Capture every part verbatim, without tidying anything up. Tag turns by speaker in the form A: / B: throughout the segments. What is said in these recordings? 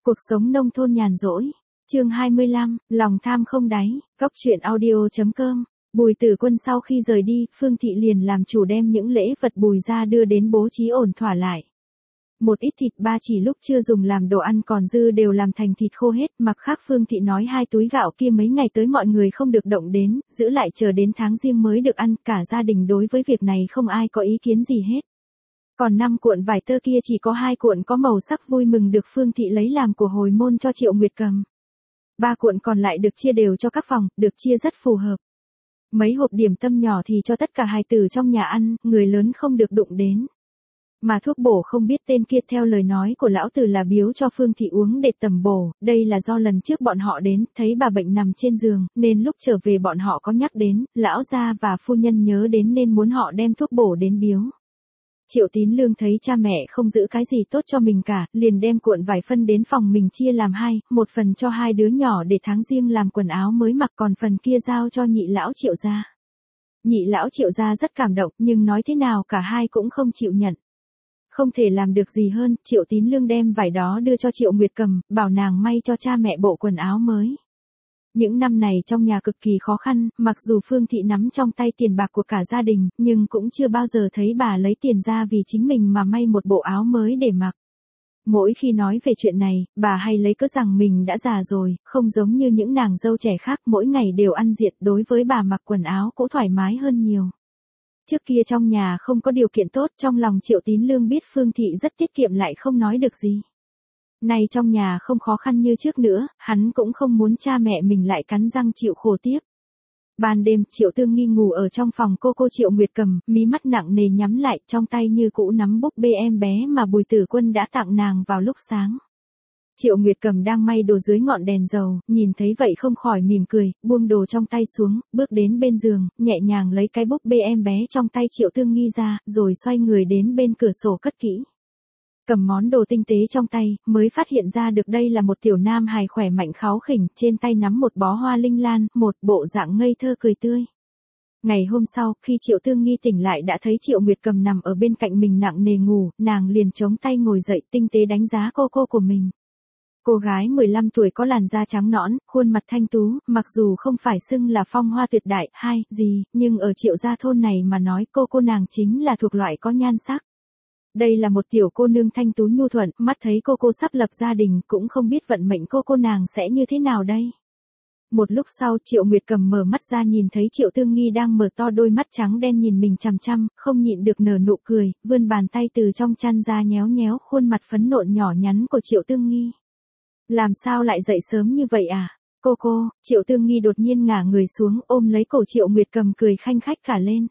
A: Cuộc sống nông thôn nhàn rỗi. Chương hai mươi lăm, lòng tham không đáy. Góc truyện audio chấm com. Bùi Tử Quân sau khi rời đi, Phương Thị liền làm chủ đem những lễ vật Bùi ra đưa đến bố trí ổn thỏa lại. Một ít thịt ba chỉ lúc chưa dùng làm đồ ăn còn dư đều làm thành thịt khô hết, mặt khác Phương Thị nói hai túi gạo kia mấy ngày tới mọi người không được động đến, giữ lại chờ đến tháng riêng mới được ăn, cả gia đình đối với việc này không ai có ý kiến gì hết. Còn năm cuộn vải tơ kia chỉ có hai cuộn có màu sắc vui mừng được Phương Thị lấy làm của hồi môn cho Triệu Nguyệt cầm. Ba cuộn còn lại được chia đều cho các phòng, được chia rất phù hợp. Mấy hộp điểm tâm nhỏ thì cho tất cả hài tử trong nhà ăn, người lớn không được đụng đến. Mà thuốc bổ không biết tên kia theo lời nói của lão tử là biếu cho Phương Thị uống để tầm bổ, đây là do lần trước bọn họ đến, thấy bà bệnh nằm trên giường, nên lúc trở về bọn họ có nhắc đến, lão gia và phu nhân nhớ đến nên muốn họ đem thuốc bổ đến biếu. Triệu Tín Lương thấy cha mẹ không giữ cái gì tốt cho mình cả, liền đem cuộn vải phân đến phòng mình chia làm hai, một phần cho hai đứa nhỏ để tháng riêng làm quần áo mới mặc, còn phần kia giao cho nhị lão Triệu gia. Nhị lão Triệu gia rất cảm động, nhưng nói thế nào cả hai cũng không chịu nhận. Không thể làm được gì hơn, Triệu Tín Lương đem vải đó đưa cho Triệu Nguyệt cầm, bảo nàng may cho cha mẹ bộ quần áo mới. Những năm này trong nhà cực kỳ khó khăn, mặc dù Phương Thị nắm trong tay tiền bạc của cả gia đình, nhưng cũng chưa bao giờ thấy bà lấy tiền ra vì chính mình mà may một bộ áo mới để mặc. Mỗi khi nói về chuyện này, bà hay lấy cớ rằng mình đã già rồi, không giống như những nàng dâu trẻ khác mỗi ngày đều ăn diện, đối với bà mặc quần áo cũng thoải mái hơn nhiều. Trước kia trong nhà không có điều kiện tốt, trong lòng Triệu Tín Lương biết Phương Thị rất tiết kiệm lại không nói được gì. Nay trong nhà không khó khăn như trước nữa, hắn cũng không muốn cha mẹ mình lại cắn răng chịu khổ tiếp. Ban đêm, Triệu Tương Nghi ngủ ở trong phòng cô cô Triệu Nguyệt cầm, mí mắt nặng nề nhắm lại, trong tay như cũ nắm búp bê em bé mà Bùi Tử Quân đã tặng nàng vào lúc sáng. Triệu Nguyệt cầm đang may đồ dưới ngọn đèn dầu, nhìn thấy vậy không khỏi mỉm cười, buông đồ trong tay xuống, bước đến bên giường, nhẹ nhàng lấy cái búp bê em bé trong tay Triệu Tương Nghi ra, rồi xoay người đến bên cửa sổ cất kỹ. Cầm món đồ tinh tế trong tay, mới phát hiện ra được đây là một tiểu nam hài khỏe mạnh kháu khỉnh, trên tay nắm một bó hoa linh lan, một bộ dạng ngây thơ cười tươi. Ngày hôm sau, khi Triệu Tương Nghi tỉnh lại đã thấy Triệu Nguyệt cầm nằm ở bên cạnh mình nặng nề ngủ, nàng liền chống tay ngồi dậy tinh tế đánh giá cô cô của mình. Cô gái mười lăm tuổi có làn da trắng nõn, khuôn mặt thanh tú, mặc dù không phải xưng là phong hoa tuyệt đại, hay gì, nhưng ở Triệu gia thôn này mà nói cô cô nàng chính là thuộc loại có nhan sắc. Đây là một tiểu cô nương thanh tú nhu thuận, mắt thấy cô cô sắp lập gia đình, cũng không biết vận mệnh cô cô nàng sẽ như thế nào đây. Một lúc sau Triệu Nguyệt cầm mở mắt ra nhìn thấy Triệu Tương Nghi đang mở to đôi mắt trắng đen nhìn mình chằm chằm, không nhịn được nở nụ cười, vươn bàn tay từ trong chăn ra nhéo nhéo khuôn mặt phấn nộn nhỏ nhắn của Triệu Tương Nghi. Làm sao lại dậy sớm như vậy à? Cô cô, Triệu Tương Nghi đột nhiên ngả người xuống ôm lấy cổ Triệu Nguyệt cầm cười khanh khách cả lên.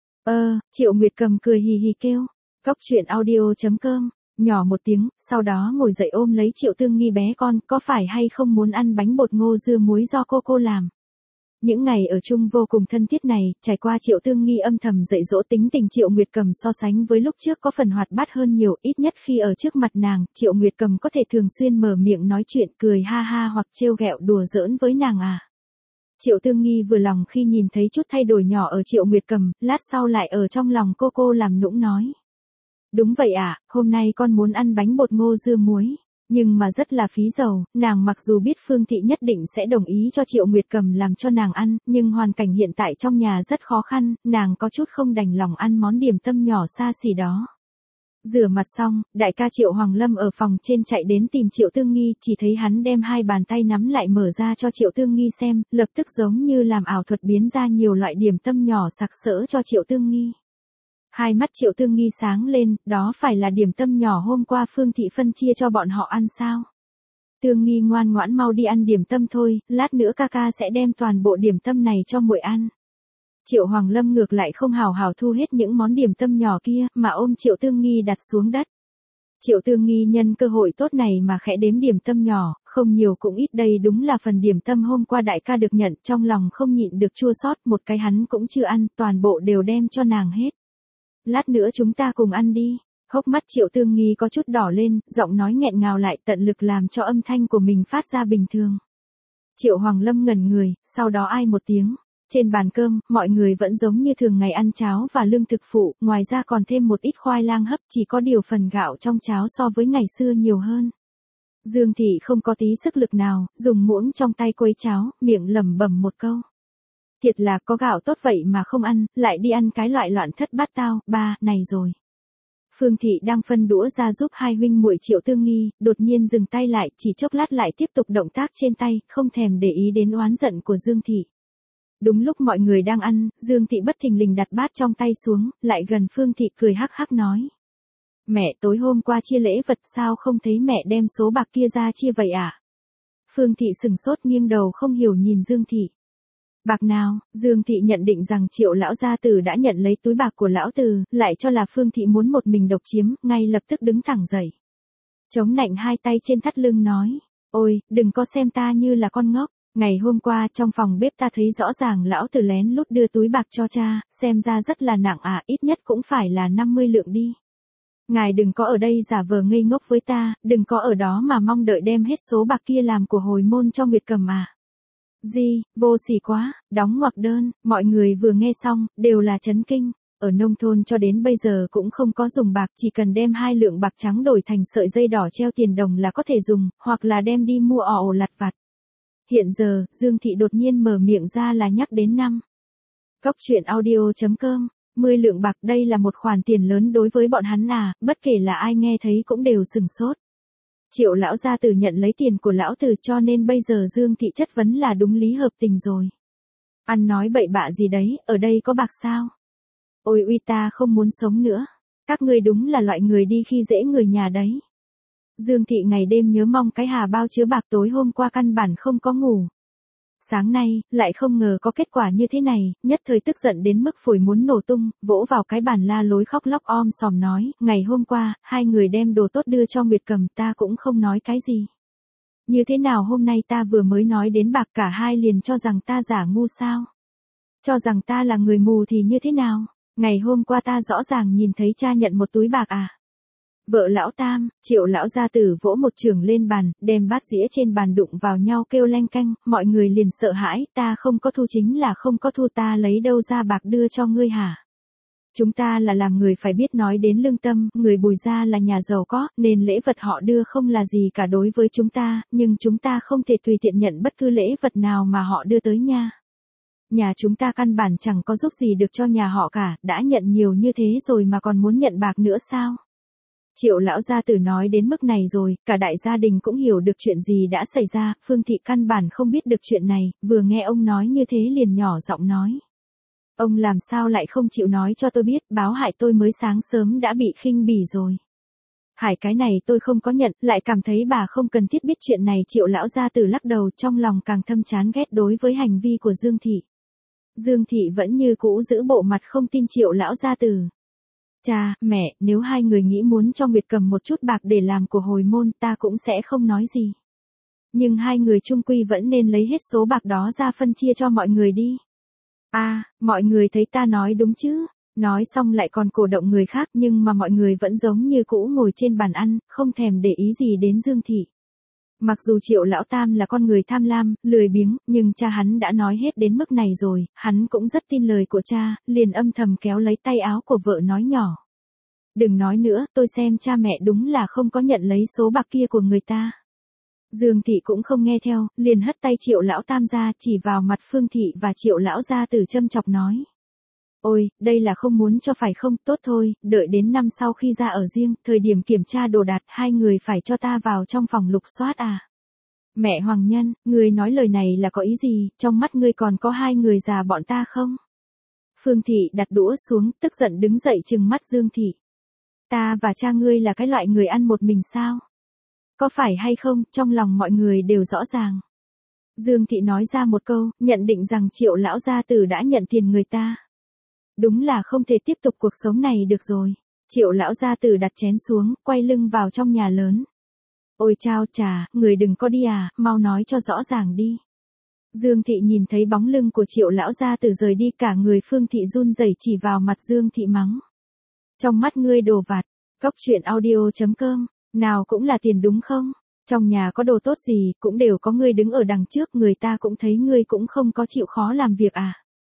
A: Ơ, Triệu Nguyệt cầm cười hì hì kêu. Góc truyện audio chấm com, nhỏ một tiếng, sau đó ngồi dậy ôm lấy Triệu Tương Nghi bé con, có phải hay không muốn ăn bánh bột ngô dưa muối do cô cô làm. Những ngày ở chung vô cùng thân thiết này, trải qua Triệu Tương Nghi âm thầm dạy dỗ tính tình Triệu Nguyệt cầm so sánh với lúc trước có phần hoạt bát hơn nhiều, ít nhất khi ở trước mặt nàng, Triệu Nguyệt cầm có thể thường xuyên mở miệng nói chuyện cười ha ha hoặc trêu ghẹo đùa giỡn với nàng à. Triệu Tương Nghi vừa lòng khi nhìn thấy chút thay đổi nhỏ ở Triệu Nguyệt cầm, lát sau lại ở trong lòng cô cô làm nũng nói. Đúng vậy ạ, à, hôm nay con muốn ăn bánh bột ngô dưa muối, nhưng mà rất là phí dầu, nàng mặc dù biết Phương Thị nhất định sẽ đồng ý cho Triệu Nguyệt cầm làm cho nàng ăn, nhưng hoàn cảnh hiện tại trong nhà rất khó khăn, nàng có chút không đành lòng ăn món điểm tâm nhỏ xa xỉ đó. Rửa mặt xong, đại ca Triệu Hoàng Lâm ở phòng trên chạy đến tìm Triệu Tương Nghi, chỉ thấy hắn đem hai bàn tay nắm lại mở ra cho Triệu Tương Nghi xem, lập tức giống như làm ảo thuật biến ra nhiều loại điểm tâm nhỏ sặc sỡ cho Triệu Tương Nghi. Hai mắt Triệu Tương Nghi sáng lên, đó phải là điểm tâm nhỏ hôm qua Phương Thị phân chia cho bọn họ ăn sao? Tương Nghi ngoan ngoãn mau đi ăn điểm tâm thôi, lát nữa ca ca sẽ đem toàn bộ điểm tâm này cho muội ăn. Triệu Hoàng Lâm ngược lại không hào hào thu hết những món điểm tâm nhỏ kia, mà ôm Triệu Tương Nghi đặt xuống đất. Triệu Tương Nghi nhân cơ hội tốt này mà khẽ đếm điểm tâm nhỏ, không nhiều cũng ít, đây đúng là phần điểm tâm hôm qua đại ca được nhận, trong lòng không nhịn được chua xót, một cái hắn cũng chưa ăn, toàn bộ đều đem cho nàng hết. Lát nữa chúng ta cùng ăn đi. Hốc mắt Triệu Tương Nghi có chút đỏ lên, giọng nói nghẹn ngào lại tận lực làm cho âm thanh của mình phát ra bình thường. Triệu Hoàng Lâm ngẩn người, sau đó ai một tiếng. Trên bàn cơm, mọi người vẫn giống như thường ngày ăn cháo và lương thực phụ, ngoài ra còn thêm một ít khoai lang hấp, chỉ có điều phần gạo trong cháo so với ngày xưa nhiều hơn. Dương Thị không có tí sức lực nào, dùng muỗng trong tay quấy cháo, miệng lẩm bẩm một câu. Thiệt là có gạo tốt vậy mà không ăn, lại đi ăn cái loại loạn thất bát tao, ba, này rồi. Phương Thị đang phân đũa ra giúp hai huynh muội Triệu Tương Nghi, đột nhiên dừng tay lại, chỉ chốc lát lại tiếp tục động tác trên tay, không thèm để ý đến oán giận của Dương Thị. Đúng lúc mọi người đang ăn, Dương Thị bất thình lình đặt bát trong tay xuống, lại gần Phương Thị cười hắc hắc nói. Mẹ tối hôm qua chia lễ vật sao không thấy mẹ đem số bạc kia ra chia vậy à? Phương Thị sừng sốt nghiêng đầu không hiểu nhìn Dương Thị. Bạc nào? Dương Thị nhận định rằng Triệu lão gia tử đã nhận lấy túi bạc của lão tử, lại cho là Phương Thị muốn một mình độc chiếm, ngay lập tức đứng thẳng dậy. Chống nạnh hai tay trên thắt lưng nói, ôi, đừng có xem ta như là con ngốc, ngày hôm qua trong phòng bếp ta thấy rõ ràng lão tử lén lút đưa túi bạc cho cha, xem ra rất là nặng à, ít nhất cũng phải là năm mươi lượng đi. Ngài đừng có ở đây giả vờ ngây ngốc với ta, đừng có ở đó mà mong đợi đem hết số bạc kia làm của hồi môn cho Nguyệt Cầm à. Gì, vô sỉ quá, đóng ngoặc đơn, mọi người vừa nghe xong, đều là chấn kinh. Ở nông thôn cho đến bây giờ cũng không có dùng bạc, chỉ cần đem hai lượng bạc trắng đổi thành sợi dây đỏ treo tiền đồng là có thể dùng, hoặc là đem đi mua ỏ ổ lặt vặt. Hiện giờ, Dương Thị đột nhiên mở miệng ra là nhắc đến năm. Cóc truyện audio chấm com, mười lượng bạc đây là một khoản tiền lớn đối với bọn hắn à, bất kể là ai nghe thấy cũng đều sừng sốt. Triệu lão gia tử nhận lấy tiền của lão tử cho nên bây giờ Dương Thị chất vấn là đúng lý hợp tình rồi. Ăn nói bậy bạ gì đấy, ở đây có bạc sao? Ôi uy ta không muốn sống nữa. Các ngươi đúng là loại người đi khi dễ người nhà đấy. Dương Thị ngày đêm nhớ mong cái hà bao chứa bạc tối hôm qua căn bản không có ngủ. Sáng nay, lại không ngờ có kết quả như thế này, nhất thời tức giận đến mức phổi muốn nổ tung, vỗ vào cái bàn la lối khóc lóc om sòm nói, ngày hôm qua, hai người đem đồ tốt đưa cho Nguyệt Cầm ta cũng không nói cái gì. Như thế nào hôm nay ta vừa mới nói đến bạc cả hai liền cho rằng ta giả ngu sao? Cho rằng ta là người mù thì như thế nào? Ngày hôm qua ta rõ ràng nhìn thấy cha nhận một túi bạc à? Vợ lão Tam, Triệu lão gia tử vỗ một chưởng lên bàn, đem bát dĩa trên bàn đụng vào nhau kêu leng canh, mọi người liền sợ hãi, ta không có thu chính là không có thu, ta lấy đâu ra bạc đưa cho ngươi hả? Chúng ta là làm người phải biết nói đến lương tâm, người Bùi gia là nhà giàu có, nên lễ vật họ đưa không là gì cả đối với chúng ta, nhưng chúng ta không thể tùy tiện nhận bất cứ lễ vật nào mà họ đưa tới nha. Nhà chúng ta căn bản chẳng có giúp gì được cho nhà họ cả, đã nhận nhiều như thế rồi mà còn muốn nhận bạc nữa sao? Triệu lão gia tử nói đến mức này rồi, cả đại gia đình cũng hiểu được chuyện gì đã xảy ra, Phương Thị căn bản không biết được chuyện này, vừa nghe ông nói như thế liền nhỏ giọng nói. Ông làm sao lại không chịu nói cho tôi biết, báo hại tôi mới sáng sớm đã bị khinh bỉ rồi. Hải cái này tôi không có nhận, lại cảm thấy bà không cần thiết biết chuyện này. Triệu lão gia tử lắc đầu, trong lòng càng thâm chán ghét đối với hành vi của Dương Thị. Dương Thị vẫn như cũ giữ bộ mặt không tin Triệu lão gia tử. Cha, mẹ, nếu hai người nghĩ muốn cho Nguyệt Cầm một chút bạc để làm của hồi môn ta cũng sẽ không nói gì. Nhưng hai người chung quy vẫn nên lấy hết số bạc đó ra phân chia cho mọi người đi. À, mọi người thấy ta nói đúng chứ? Nói xong lại còn cổ động người khác, nhưng mà mọi người vẫn giống như cũ ngồi trên bàn ăn, không thèm để ý gì đến Dương Thị. Mặc dù Triệu lão Tam là con người tham lam, lười biếng, nhưng cha hắn đã nói hết đến mức này rồi, hắn cũng rất tin lời của cha, liền âm thầm kéo lấy tay áo của vợ nói nhỏ. Đừng nói nữa, tôi xem cha mẹ đúng là không có nhận lấy số bạc kia của người ta. Dương Thị cũng không nghe theo, liền hất tay Triệu lão Tam ra, chỉ vào mặt Phương Thị và Triệu lão gia tử châm chọc nói. Ôi, đây là không muốn cho phải không, tốt thôi, đợi đến năm sau khi ra ở riêng, thời điểm kiểm tra đồ đạc, hai người phải cho ta vào trong phòng lục soát à. Mẹ Hoàng Nhân, ngươi nói lời này là có ý gì, trong mắt ngươi còn có hai người già bọn ta không? Phương Thị đặt đũa xuống, tức giận đứng dậy trừng mắt Dương Thị. Ta và cha ngươi là cái loại người ăn một mình sao? Có phải hay không, trong lòng mọi người đều rõ ràng. Dương Thị nói ra một câu, nhận định rằng Triệu lão gia tử đã nhận tiền người ta. Đúng là không thể tiếp tục cuộc sống này được rồi. Triệu lão gia tử đặt chén xuống, quay lưng vào trong nhà lớn. Ôi chao chà, người đừng có đi à, mau nói cho rõ ràng đi. Dương Thị nhìn thấy bóng lưng của Triệu lão gia tử rời đi, cả người Phương Thị run rẩy chỉ vào mặt Dương Thị mắng. Trong mắt ngươi đồ vặt, cóc truyện audio chấm com, nào cũng là tiền đúng không? Trong nhà có đồ tốt gì, cũng đều có ngươi đứng ở đằng trước, người ta cũng thấy ngươi cũng không có chịu khó làm việc à.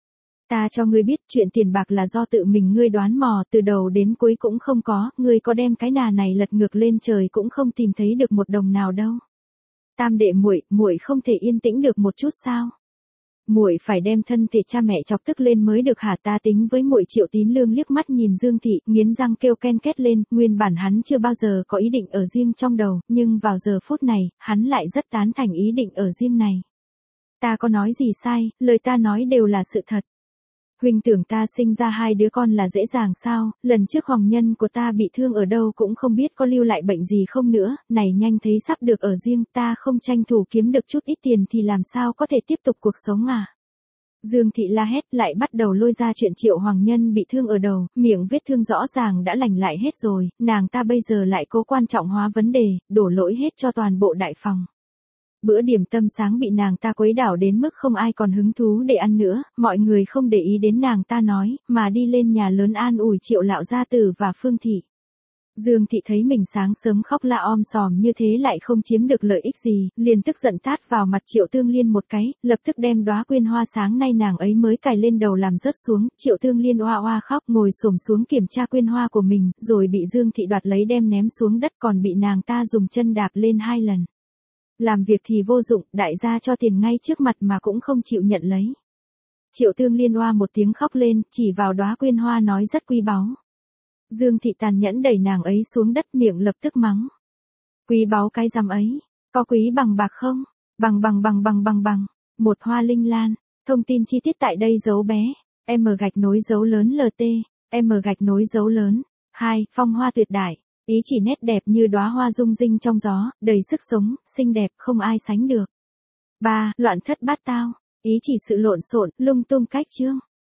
A: Ta cho ngươi biết chuyện tiền bạc là do tự mình ngươi đoán mò, từ đầu đến cuối cũng không có, ngươi có đem cái nà này lật ngược lên trời cũng không tìm thấy được một đồng nào đâu. Tam đệ muội, muội không thể yên tĩnh được một chút sao? Muội phải đem thân thể cha mẹ chọc tức lên mới được hả? Ta tính với muội. Triệu Tín Lương liếc mắt nhìn Dương Thị, nghiến răng kêu ken két lên, nguyên bản hắn chưa bao giờ có ý định ở riêng trong đầu, nhưng vào giờ phút này, hắn lại rất tán thành ý định ở riêng này. Ta có nói gì sai, lời ta nói đều là sự thật. Huynh tưởng ta sinh ra hai đứa con là dễ dàng sao, lần trước hoàng nhân của ta bị thương ở đâu cũng không biết có lưu lại bệnh gì không nữa, này nhanh thấy sắp được ở riêng, ta không tranh thủ kiếm được chút ít tiền thì làm sao có thể tiếp tục cuộc sống à. Dương Thị la hét lại bắt đầu lôi ra chuyện Triệu hoàng nhân bị thương ở đầu, miệng vết thương rõ ràng đã lành lại hết rồi, nàng ta bây giờ lại cố quan trọng hóa vấn đề, đổ lỗi hết cho toàn bộ đại phòng. Bữa điểm tâm sáng bị nàng ta quấy đảo đến mức không ai còn hứng thú để ăn nữa, mọi người không để ý đến nàng ta nói, mà đi lên nhà lớn an ủi Triệu lão gia tử và Phương Thị. Dương Thị thấy mình sáng sớm khóc la om sòm như thế lại không chiếm được lợi ích gì, liền tức giận tát vào mặt Triệu Tương Liên một cái, lập tức đem đóa quyên hoa sáng nay nàng ấy mới cài lên đầu làm rớt xuống, Triệu Tương Liên oa oa khóc ngồi xổm xuống kiểm tra quyên hoa của mình, rồi bị Dương Thị đoạt lấy đem ném xuống đất còn bị nàng ta dùng chân đạp lên hai lần. Làm việc thì vô dụng, đại gia cho tiền ngay trước mặt mà cũng không chịu nhận lấy. Triệu Tương Liên oa một tiếng khóc lên, chỉ vào đóa quyên hoa nói rất quý báu. Dương Thị tàn nhẫn đẩy nàng ấy xuống đất miệng lập tức mắng. Quý báu cái rằm ấy, có quý bằng bạc không? Bằng bằng bằng bằng bằng bằng, một hoa linh lan, thông tin chi tiết tại đây dấu bé, M gạch nối dấu lớn L T, M gạch nối dấu lớn, hai, phong hoa tuyệt đại. Ý chỉ nét đẹp như đóa hoa rung rinh trong gió, đầy sức sống, xinh đẹp không ai sánh được. ba. Loạn thất bát tao. Ý chỉ sự lộn xộn, lung tung cách chương.